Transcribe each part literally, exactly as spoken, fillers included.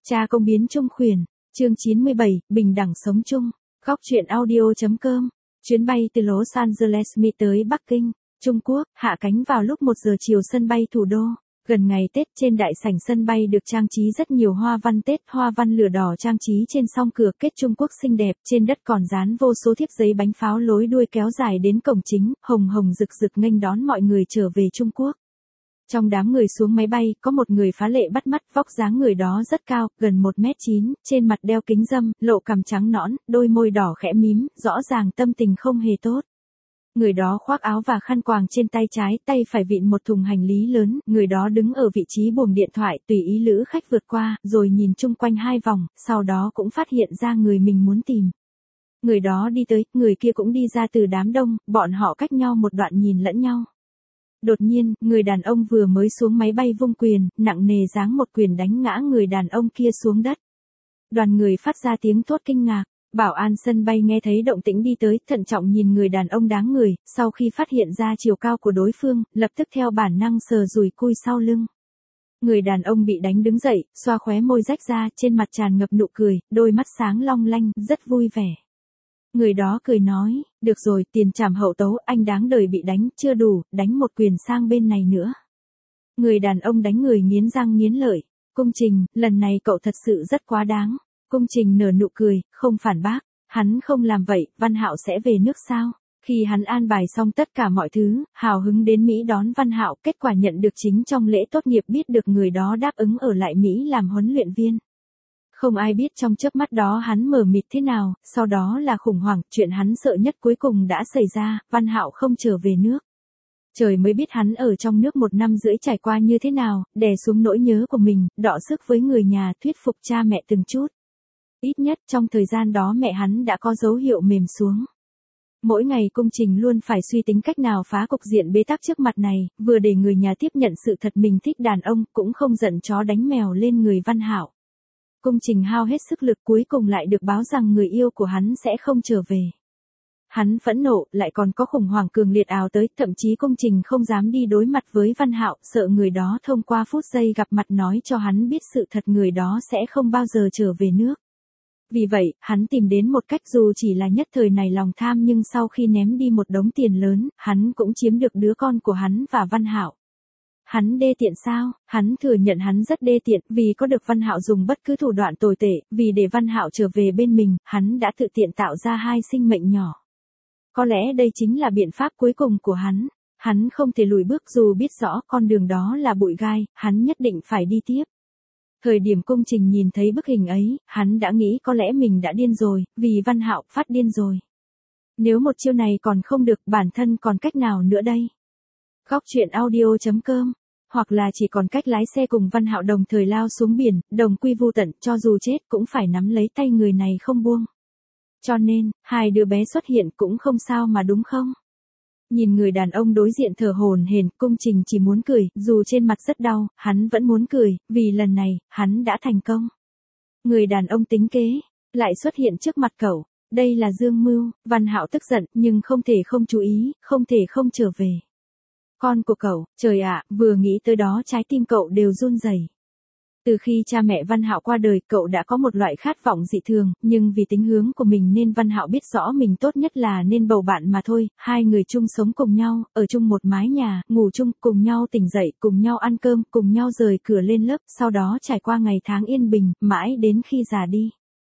Cha công biến chung khuyển, chương chín mươi bảy, bình đẳng sống chung, góc truyện audio.com. Chuyến bay từ Los Angeles Mỹ tới Bắc Kinh, Trung Quốc, hạ cánh vào lúc một giờ chiều sân bay thủ đô. Gần ngày Tết, trên đại sảnh sân bay được trang trí rất nhiều hoa văn Tết, hoa văn lửa đỏ trang trí trên song cửa kết Trung Quốc xinh đẹp, trên đất còn dán vô số thiếp giấy bánh pháo lối đuôi kéo dài đến cổng chính, hồng hồng rực rực nghênh đón mọi người trở về Trung Quốc. Trong đám người xuống máy bay, có một người phá lệ bắt mắt, vóc dáng người đó rất cao, gần một mét chín, trên mặt đeo kính râm, lộ cằm trắng nõn, đôi môi đỏ khẽ mím, rõ ràng tâm tình không hề tốt. Người đó khoác áo và khăn quàng trên tay trái, tay phải vịn một thùng hành lý lớn, người đó đứng ở vị trí buồng điện thoại, tùy ý lữ khách vượt qua, rồi nhìn chung quanh hai vòng, sau đó cũng phát hiện ra người mình muốn tìm. Người đó đi tới, người kia cũng đi ra từ đám đông, bọn họ cách nhau một đoạn nhìn lẫn nhau. Đột nhiên, người đàn ông vừa mới xuống máy bay vung quyền, nặng nề giáng một quyền đánh ngã người đàn ông kia xuống đất. Đoàn người phát ra tiếng thốt kinh ngạc. Bảo an sân bay nghe thấy động tĩnh đi tới, thận trọng nhìn người đàn ông đáng người, sau khi phát hiện ra chiều cao của đối phương, lập tức theo bản năng sờ dùi cui sau lưng. Người đàn ông bị đánh đứng dậy, xoa khóe môi rách ra, trên mặt tràn ngập nụ cười, đôi mắt sáng long lanh, rất vui vẻ. Người đó cười nói, được rồi, tiền trảm hậu tấu, anh đáng đời bị đánh, chưa đủ, đánh một quyền sang bên này nữa. Người đàn ông đánh người nghiến răng nghiến lợi, Cung Trình, lần này cậu thật sự rất quá đáng. Cung Trình nở nụ cười, không phản bác, hắn không làm vậy, Văn Hạo sẽ về nước sao? Khi hắn an bài xong tất cả mọi thứ, hào hứng đến Mỹ đón Văn Hạo, kết quả nhận được chính trong lễ tốt nghiệp biết được người đó đáp ứng ở lại Mỹ làm huấn luyện viên. Không ai biết trong chớp mắt đó hắn mờ mịt thế nào, sau đó là khủng hoảng, chuyện hắn sợ nhất cuối cùng đã xảy ra, Văn Hạo không trở về nước. Trời mới biết hắn ở trong nước một năm rưỡi trải qua như thế nào, đè xuống nỗi nhớ của mình, đọ sức với người nhà, thuyết phục cha mẹ từng chút. Ít nhất trong thời gian đó mẹ hắn đã có dấu hiệu mềm xuống. Mỗi ngày Cung Trình luôn phải suy tính cách nào phá cục diện bế tắc trước mặt này, vừa để người nhà tiếp nhận sự thật mình thích đàn ông, cũng không giận chó đánh mèo lên người Văn Hạo. Cung Trình hao hết sức lực cuối cùng lại được báo rằng người yêu của hắn sẽ không trở về. Hắn phẫn nộ, lại còn có khủng hoảng cường liệt ào tới, thậm chí Cung Trình không dám đi đối mặt với Văn Hạo, sợ người đó thông qua phút giây gặp mặt nói cho hắn biết sự thật người đó sẽ không bao giờ trở về nước. Vì vậy, hắn tìm đến một cách dù chỉ là nhất thời này lòng tham nhưng sau khi ném đi một đống tiền lớn, hắn cũng chiếm được đứa con của hắn và Văn Hạo. Hắn đê tiện sao? Hắn thừa nhận hắn rất đê tiện, vì có được Văn Hạo dùng bất cứ thủ đoạn tồi tệ, vì để Văn Hạo trở về bên mình, hắn đã tự tiện tạo ra hai sinh mệnh nhỏ. Có lẽ đây chính là biện pháp cuối cùng của hắn. Hắn không thể lùi bước dù biết rõ con đường đó là bụi gai, hắn nhất định phải đi tiếp. Thời điểm Cung Trình nhìn thấy bức hình ấy, hắn đã nghĩ có lẽ mình đã điên rồi, vì Văn Hạo phát điên rồi. Nếu một chiêu này còn không được, bản thân còn cách nào nữa đây? Góc truyện audio.com. Hoặc là chỉ còn cách lái xe cùng Văn Hạo đồng thời lao xuống biển, đồng quy vu tận, cho dù chết cũng phải nắm lấy tay người này không buông. Cho nên, hai đứa bé xuất hiện cũng không sao mà đúng không? Nhìn người đàn ông đối diện thở hổn hển, Cung Trình chỉ muốn cười, dù trên mặt rất đau, hắn vẫn muốn cười, vì lần này, hắn đã thành công. Người đàn ông tính kế, lại xuất hiện trước mặt cậu, đây là Dương Mưu. Văn Hạo tức giận, nhưng không thể không chú ý, không thể không trở về. Con của cậu, trời ạ, vừa nghĩ tới đó trái tim cậu đều run rẩy. Từ khi cha mẹ Văn Hạo qua đời, cậu đã có một loại khát vọng dị thường, nhưng vì tính hướng của mình nên Văn Hạo biết rõ mình tốt nhất là nên bầu bạn mà thôi, hai người chung sống cùng nhau, ở chung một mái nhà, ngủ chung, cùng nhau tỉnh dậy, cùng nhau ăn cơm, cùng nhau rời cửa lên lớp, sau đó trải qua ngày tháng yên bình, mãi đến khi già đi.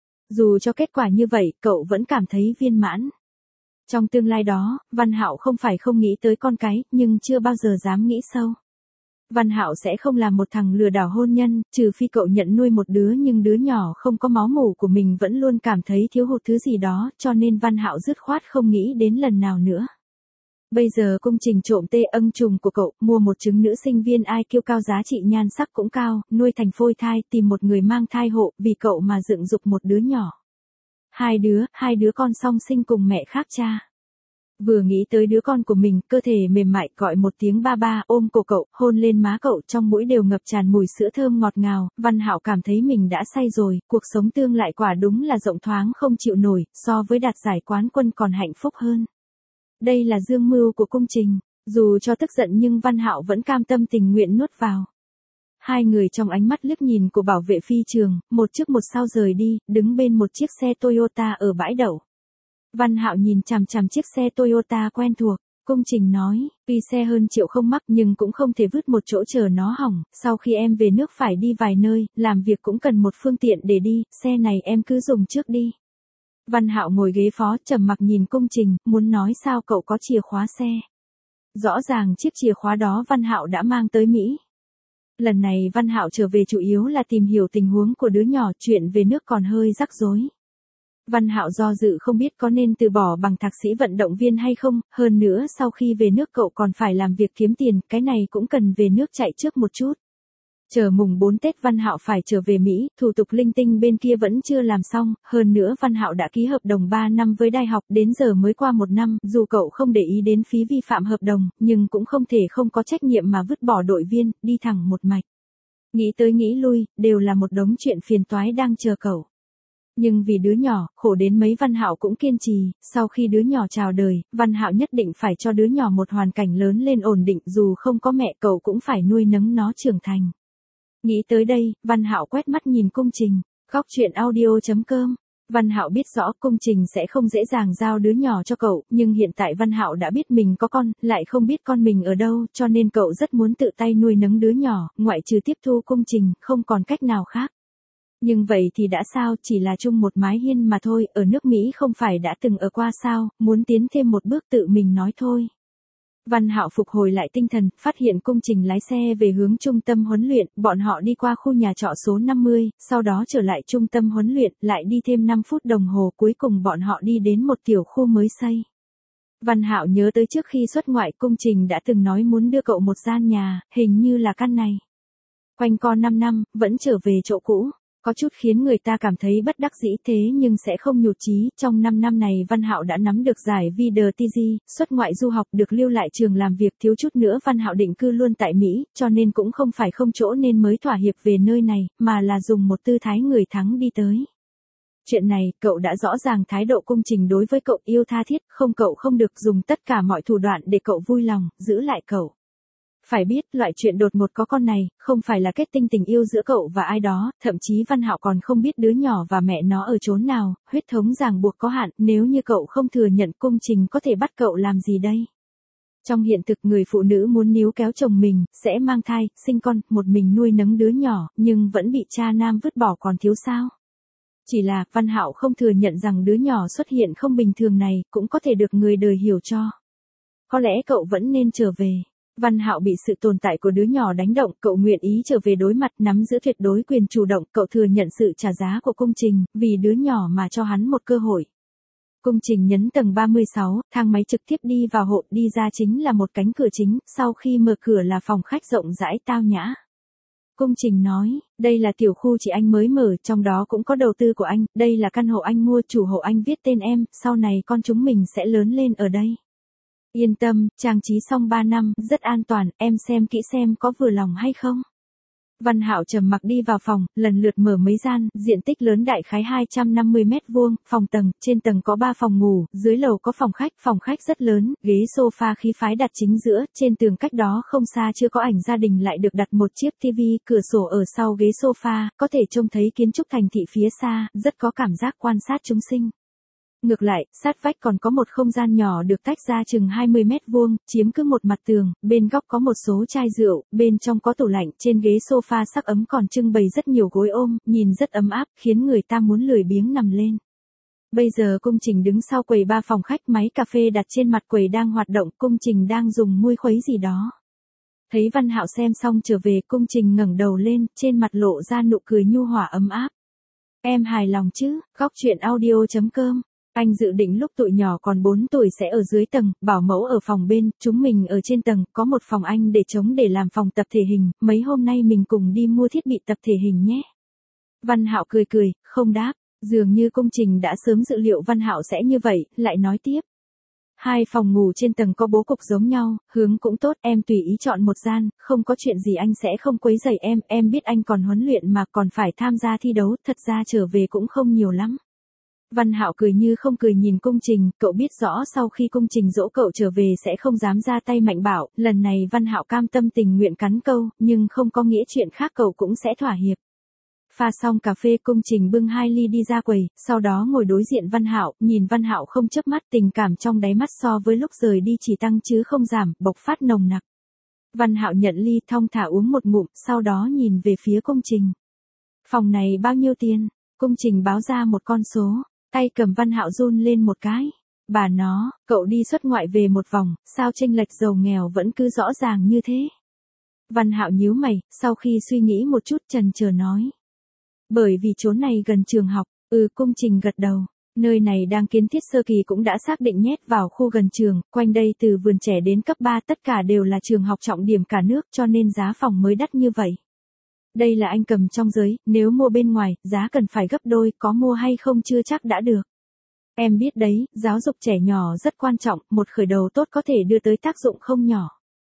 Dù cho kết quả như vậy, cậu vẫn cảm thấy viên mãn. Trong tương lai đó, Văn Hạo không phải không nghĩ tới con cái, nhưng chưa bao giờ dám nghĩ sâu. Văn Hạo sẽ không làm một thằng lừa đảo hôn nhân, trừ phi cậu nhận nuôi một đứa nhưng đứa nhỏ không có máu mủ của mình vẫn luôn cảm thấy thiếu hụt thứ gì đó, cho nên Văn Hạo dứt khoát không nghĩ đến lần nào nữa. Bây giờ Cung Trình trộm tê âng trùng của cậu, mua một trứng nữ sinh viên i kiu cao giá trị nhan sắc cũng cao, nuôi thành phôi thai, tìm một người mang thai hộ, vì cậu mà dựng dục một đứa nhỏ. Hai đứa, hai đứa con song sinh cùng mẹ khác cha. Vừa nghĩ tới đứa con của mình, cơ thể mềm mại gọi một tiếng ba ba, ôm cổ cậu, hôn lên má cậu, trong mũi đều ngập tràn mùi sữa thơm ngọt ngào, Văn Hạo cảm thấy mình đã say rồi, cuộc sống tương lại quả đúng là rộng thoáng không chịu nổi, so với đạt giải quán quân còn hạnh phúc hơn. Đây là dương mưu của Cung Trình, dù cho tức giận nhưng Văn Hạo vẫn cam tâm tình nguyện nuốt vào. Hai người trong ánh mắt liếc nhìn của bảo vệ phi trường, một trước một sau rời đi, đứng bên một chiếc xe Toyota ở bãi đậu. Văn Hạo nhìn chằm chằm chiếc xe Toyota quen thuộc, Cung Trình nói, tuy xe hơn triệu không mắc nhưng cũng không thể vứt một chỗ chờ nó hỏng, sau khi em về nước phải đi vài nơi, làm việc cũng cần một phương tiện để đi, xe này em cứ dùng trước đi. Văn Hạo ngồi ghế phó trầm mặc nhìn Cung Trình, muốn nói sao cậu có chìa khóa xe. Rõ ràng chiếc chìa khóa đó Văn Hạo đã mang tới Mỹ. Lần này Văn Hạo trở về chủ yếu là tìm hiểu tình huống của đứa nhỏ, chuyện về nước còn hơi rắc rối. Văn Hạo do dự không biết có nên từ bỏ bằng thạc sĩ vận động viên hay không, hơn nữa sau khi về nước cậu còn phải làm việc kiếm tiền, cái này cũng cần về nước chạy trước một chút. Chờ mùng bốn Tết Văn Hạo phải trở về Mỹ, thủ tục linh tinh bên kia vẫn chưa làm xong, hơn nữa Văn Hạo đã ký hợp đồng ba năm với đại học, đến giờ mới qua một năm, dù cậu không để ý đến phí vi phạm hợp đồng, nhưng cũng không thể không có trách nhiệm mà vứt bỏ đội viên, đi thẳng một mạch. Nghĩ tới nghĩ lui, đều là một đống chuyện phiền toái đang chờ cậu. Nhưng vì đứa nhỏ, khổ đến mấy Văn Hạo cũng kiên trì, sau khi đứa nhỏ chào đời, Văn Hạo nhất định phải cho đứa nhỏ một hoàn cảnh lớn lên ổn định, dù không có mẹ cậu cũng phải nuôi nấng nó trưởng thành. Nghĩ tới đây, Văn Hạo quét mắt nhìn Cung Trình, góc chuyện audio chấm com. Văn Hạo biết rõ Cung Trình sẽ không dễ dàng giao đứa nhỏ cho cậu, nhưng hiện tại Văn Hạo đã biết mình có con, lại không biết con mình ở đâu, cho nên cậu rất muốn tự tay nuôi nấng đứa nhỏ, ngoại trừ tiếp thu Cung Trình, không còn cách nào khác. Nhưng vậy thì đã sao, chỉ là chung một mái hiên mà thôi, ở nước Mỹ không phải đã từng ở qua sao, muốn tiến thêm một bước tự mình nói thôi. Văn Hạo phục hồi lại tinh thần, phát hiện Cung Trình lái xe về hướng trung tâm huấn luyện, bọn họ đi qua khu nhà trọ số năm mươi, sau đó trở lại trung tâm huấn luyện, lại đi thêm năm phút đồng hồ, cuối cùng bọn họ đi đến một tiểu khu mới xây. Văn Hạo nhớ tới trước khi xuất ngoại Cung Trình đã từng nói muốn đưa cậu một gian nhà, hình như là căn này. Quanh co năm năm, vẫn trở về chỗ cũ. Có chút khiến người ta cảm thấy bất đắc dĩ thế nhưng sẽ không nhụt chí, trong năm năm này Văn Hạo đã nắm được giải vê đê tê giê, xuất ngoại du học được lưu lại trường làm việc, thiếu chút nữa Văn Hạo định cư luôn tại Mỹ, cho nên cũng không phải không chỗ nên mới thỏa hiệp về nơi này, mà là dùng một tư thái người thắng đi tới. Chuyện này, cậu đã rõ ràng thái độ Cung Trình đối với cậu yêu tha thiết, không cậu không được dùng tất cả mọi thủ đoạn để cậu vui lòng, giữ lại cậu. Phải biết, loại chuyện đột ngột có con này, không phải là kết tinh tình yêu giữa cậu và ai đó, thậm chí Văn Hạo còn không biết đứa nhỏ và mẹ nó ở chốn nào, huyết thống ràng buộc có hạn, nếu như cậu không thừa nhận Cung Trình có thể bắt cậu làm gì đây? Trong hiện thực người phụ nữ muốn níu kéo chồng mình, sẽ mang thai, sinh con, một mình nuôi nấng đứa nhỏ, nhưng vẫn bị cha nam vứt bỏ còn thiếu sao? Chỉ là, Văn Hạo không thừa nhận rằng đứa nhỏ xuất hiện không bình thường này, cũng có thể được người đời hiểu cho. Có lẽ cậu vẫn nên trở về. Văn Hạo bị sự tồn tại của đứa nhỏ đánh động, cậu nguyện ý trở về đối mặt, nắm giữ tuyệt đối quyền chủ động, cậu thừa nhận sự trả giá của Cung Trình, vì đứa nhỏ mà cho hắn một cơ hội. Cung Trình nhấn tầng ba mươi sáu, thang máy trực tiếp đi vào hộ, đi ra chính là một cánh cửa chính, sau khi mở cửa là phòng khách rộng rãi tao nhã. Cung Trình nói, đây là tiểu khu chị anh mới mở, trong đó cũng có đầu tư của anh, đây là căn hộ anh mua, chủ hộ anh viết tên em, sau này con chúng mình sẽ lớn lên ở đây. Yên tâm, trang trí xong ba năm, rất an toàn, em xem kỹ xem có vừa lòng hay không. Văn Hạo trầm mặc đi vào phòng, lần lượt mở mấy gian, diện tích lớn đại khái hai trăm năm mươi mét vuông, phòng tầng, trên tầng có ba phòng ngủ, dưới lầu có phòng khách, phòng khách rất lớn, ghế sofa khí phái đặt chính giữa, trên tường cách đó không xa chưa có ảnh gia đình lại được đặt một chiếc tivi, cửa sổ ở sau ghế sofa, có thể trông thấy kiến trúc thành thị phía xa, rất có cảm giác quan sát chúng sinh. Ngược lại, sát vách còn có một không gian nhỏ được tách ra chừng hai mươi mét vuông, chiếm cứ một mặt tường, bên góc có một số chai rượu, bên trong có tủ lạnh, trên ghế sofa sắc ấm còn trưng bày rất nhiều gối ôm, nhìn rất ấm áp, khiến người ta muốn lười biếng nằm lên. Bây giờ Cung Trình đứng sau quầy ba phòng khách, máy cà phê đặt trên mặt quầy đang hoạt động, Cung Trình đang dùng muôi khuấy gì đó. Thấy Văn Hạo xem xong trở về, Cung Trình ngẩng đầu lên, trên mặt lộ ra nụ cười nhu hòa ấm áp. Em hài lòng chứ, góc chuyện audio chấm com. Anh dự định lúc tụi nhỏ còn bốn tuổi sẽ ở dưới tầng, bảo mẫu ở phòng bên, chúng mình ở trên tầng, có một phòng anh để trống để làm phòng tập thể hình, mấy hôm nay mình cùng đi mua thiết bị tập thể hình nhé. Văn Hạo cười cười, không đáp, dường như Cung Trình đã sớm dự liệu Văn Hạo sẽ như vậy, lại nói tiếp. Hai phòng ngủ trên tầng có bố cục giống nhau, hướng cũng tốt, em tùy ý chọn một gian, không có chuyện gì anh sẽ không quấy rầy em, em biết anh còn huấn luyện mà còn phải tham gia thi đấu, thật ra trở về cũng không nhiều lắm. Văn Hạo cười như không cười nhìn Cung Trình, cậu biết rõ sau khi Cung Trình dỗ cậu trở về sẽ không dám ra tay mạnh bạo, lần này Văn Hạo cam tâm tình nguyện cắn câu, nhưng không có nghĩa chuyện khác cậu cũng sẽ thỏa hiệp. Pha xong cà phê Cung Trình bưng hai ly đi ra quầy, sau đó ngồi đối diện Văn Hạo, nhìn Văn Hạo không chớp mắt, tình cảm trong đáy mắt so với lúc rời đi chỉ tăng chứ không giảm, bộc phát nồng nặc. Văn Hạo nhận ly thong thả uống một ngụm, sau đó nhìn về phía Cung Trình. Phòng này bao nhiêu tiền? Cung Trình báo ra một con số, tay cầm Văn Hạo run lên một cái. Bà nó, cậu đi xuất ngoại về một vòng, sao chênh lệch giàu nghèo vẫn cứ rõ ràng như thế? Văn Hạo nhíu mày, sau khi suy nghĩ một chút chần chờ nói. Bởi vì chốn này gần trường học, ừ Cung Trình gật đầu. Nơi này đang kiến thiết sơ kỳ cũng đã xác định nhét vào khu gần trường, quanh đây từ vườn trẻ đến cấp ba tất cả đều là trường học trọng điểm cả nước cho nên giá phòng mới đắt như vậy. Đây là anh cầm trong giới, nếu mua bên ngoài, giá cần phải gấp đôi, có mua hay không chưa chắc đã được. Em biết đấy, giáo dục trẻ nhỏ rất quan trọng, một khởi đầu tốt có thể đưa tới tác dụng không nhỏ.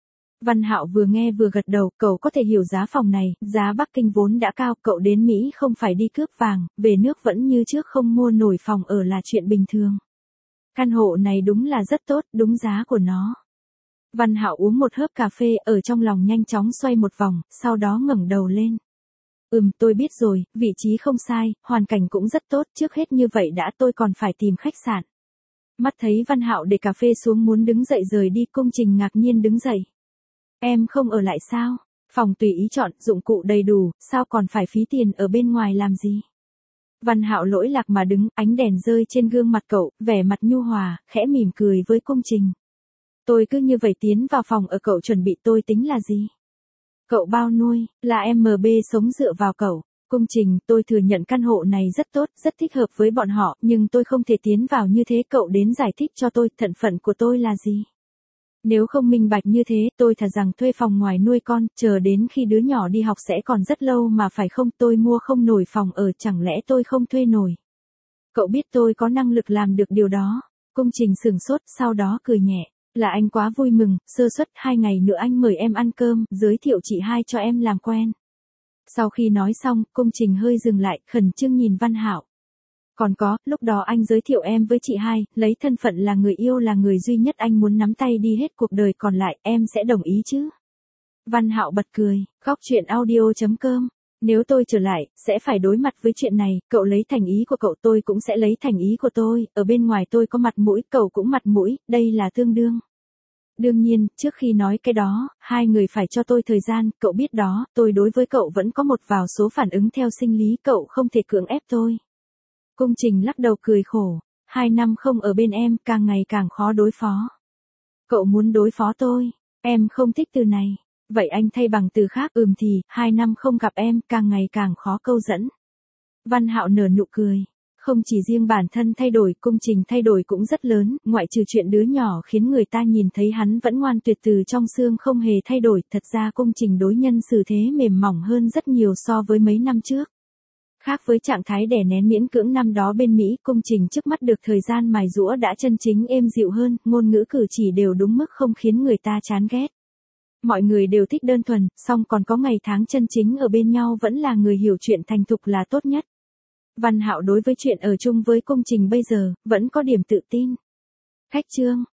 Văn Hạo vừa nghe vừa gật đầu, cậu có thể hiểu giá phòng này, giá Bắc Kinh vốn đã cao, cậu đến Mỹ không phải đi cướp vàng, về nước vẫn như trước không mua nổi phòng ở là chuyện bình thường. Căn hộ này đúng là rất tốt, đúng giá của nó. Văn Hạo uống một hớp cà phê, ở trong lòng nhanh chóng xoay một vòng, sau đó ngẩng đầu lên. Ừm, tôi biết rồi, vị trí không sai, hoàn cảnh cũng rất tốt, trước hết như vậy đã tôi còn phải tìm khách sạn. Mắt thấy Văn Hạo để cà phê xuống muốn đứng dậy rời đi, Cung Trình ngạc nhiên đứng dậy. Em không ở lại sao? Phòng tùy ý chọn, dụng cụ đầy đủ, sao còn phải phí tiền ở bên ngoài làm gì? Văn Hạo lỗi lạc mà đứng, ánh đèn rơi trên gương mặt cậu, vẻ mặt nhu hòa, khẽ mỉm cười với Cung Trình. Tôi cứ như vậy tiến vào phòng ở cậu chuẩn bị tôi tính là gì? Cậu bao nuôi, là em em bê sống dựa vào cậu. Cung Trình, tôi thừa nhận căn hộ này rất tốt, rất thích hợp với bọn họ, nhưng tôi không thể tiến vào như thế, cậu đến giải thích cho tôi, thân phận của tôi là gì? Nếu không minh bạch như thế, tôi thà rằng thuê phòng ngoài nuôi con, chờ đến khi đứa nhỏ đi học sẽ còn rất lâu mà phải không, tôi mua không nổi phòng ở, chẳng lẽ tôi không thuê nổi? Cậu biết tôi có năng lực làm được điều đó. Cung Trình sửng sốt, sau đó cười nhẹ. Là anh quá vui mừng, sơ suất, hai ngày nữa anh mời em ăn cơm, giới thiệu chị hai cho em làm quen. Sau khi nói xong, Cung Trình hơi dừng lại, khẩn trương nhìn Văn Hạo. Còn có, lúc đó anh giới thiệu em với chị hai, lấy thân phận là người yêu, là người duy nhất anh muốn nắm tay đi hết cuộc đời còn lại, em sẽ đồng ý chứ? Văn Hạo bật cười, góc truyện audio chấm com. Nếu tôi trở lại, sẽ phải đối mặt với chuyện này, cậu lấy thành ý của cậu, tôi cũng sẽ lấy thành ý của tôi, ở bên ngoài tôi có mặt mũi, cậu cũng mặt mũi, đây là tương đương. Đương nhiên, trước khi nói cái đó, hai người phải cho tôi thời gian, cậu biết đó, tôi đối với cậu vẫn có một vào số phản ứng theo sinh lý, cậu không thể cưỡng ép tôi. Cung Trình lắc đầu cười khổ, hai năm không ở bên em, càng ngày càng khó đối phó. Cậu muốn đối phó tôi, em không thích từ này. Vậy anh thay bằng từ khác, ừm thì, hai năm không gặp em, càng ngày càng khó câu dẫn. Văn Hạo nở nụ cười. Không chỉ riêng bản thân thay đổi, Cung Trình thay đổi cũng rất lớn, ngoại trừ chuyện đứa nhỏ khiến người ta nhìn thấy hắn vẫn ngoan tuyệt từ trong xương không hề thay đổi, thật ra Cung Trình đối nhân xử thế mềm mỏng hơn rất nhiều so với mấy năm trước. Khác với trạng thái đè nén miễn cưỡng năm đó bên Mỹ, Cung Trình trước mắt được thời gian mài giũa đã chân chính êm dịu hơn, ngôn ngữ cử chỉ đều đúng mức không khiến người ta chán ghét. Mọi người đều thích đơn thuần, song còn có ngày tháng chân chính ở bên nhau vẫn là người hiểu chuyện thành thục là tốt nhất. Văn Hạo đối với chuyện ở chung với Cung Trình bây giờ, vẫn có điểm tự tin. Khách trương,